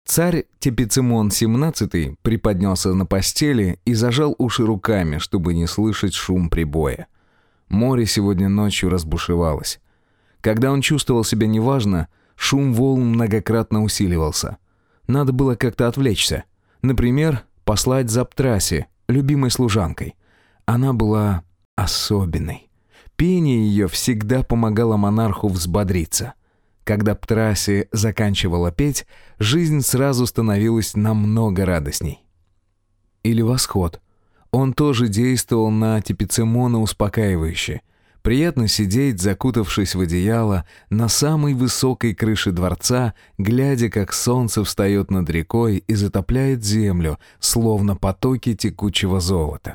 Царь Тепицемон XVII приподнялся на постели и зажал уши руками, чтобы не слышать шум прибоя. Море сегодня ночью разбушевалось. Когда он чувствовал себя неважно, шум волн многократно усиливался. Надо было как-то отвлечься. Например, послать за Птраси, любимой служанкой. Она была особенной. Пение ее всегда помогало монарху взбодриться. Когда Птраси заканчивала петь, жизнь сразу становилась намного радостней. Или восход. Он тоже действовал на Тепицемона успокаивающе. Приятно сидеть, закутавшись в одеяло, на самой высокой крыше дворца, глядя, как солнце встает над рекой и затопляет землю, словно потоки текучего золота.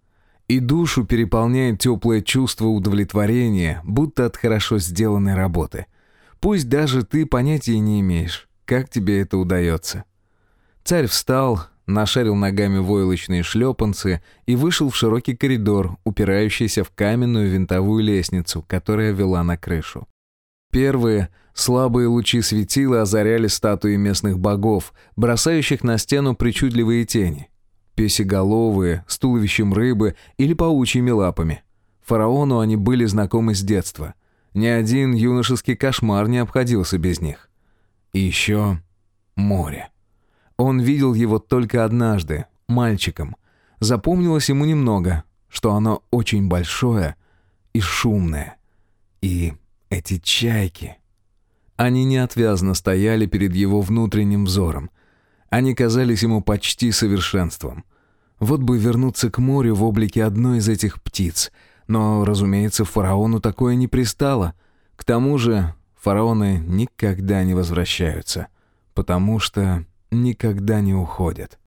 И душу переполняет теплое чувство удовлетворения, будто от хорошо сделанной работы. Пусть даже ты понятия не имеешь, как тебе это удается. Царь встал, нашарил ногами войлочные шлепанцы и вышел в широкий коридор, упирающийся в каменную винтовую лестницу, которая вела на крышу. Первые слабые лучи светила озаряли статуи местных богов, бросающих на стену причудливые тени. Песеголовые, с туловищем рыбы или паучьими лапами. Фараону они были знакомы с детства. Ни один юношеский кошмар не обходился без них. И еще море. Он видел его только однажды, мальчиком. Запомнилось ему немного, что оно очень большое и шумное. И эти чайки. Они неотвязно стояли перед его внутренним взором. Они казались ему почти совершенством. Вот бы вернуться к морю в облике одной из этих птиц. Но, разумеется, фараону такое не пристало. К тому же фараоны никогда не возвращаются, потому что никогда не уходят.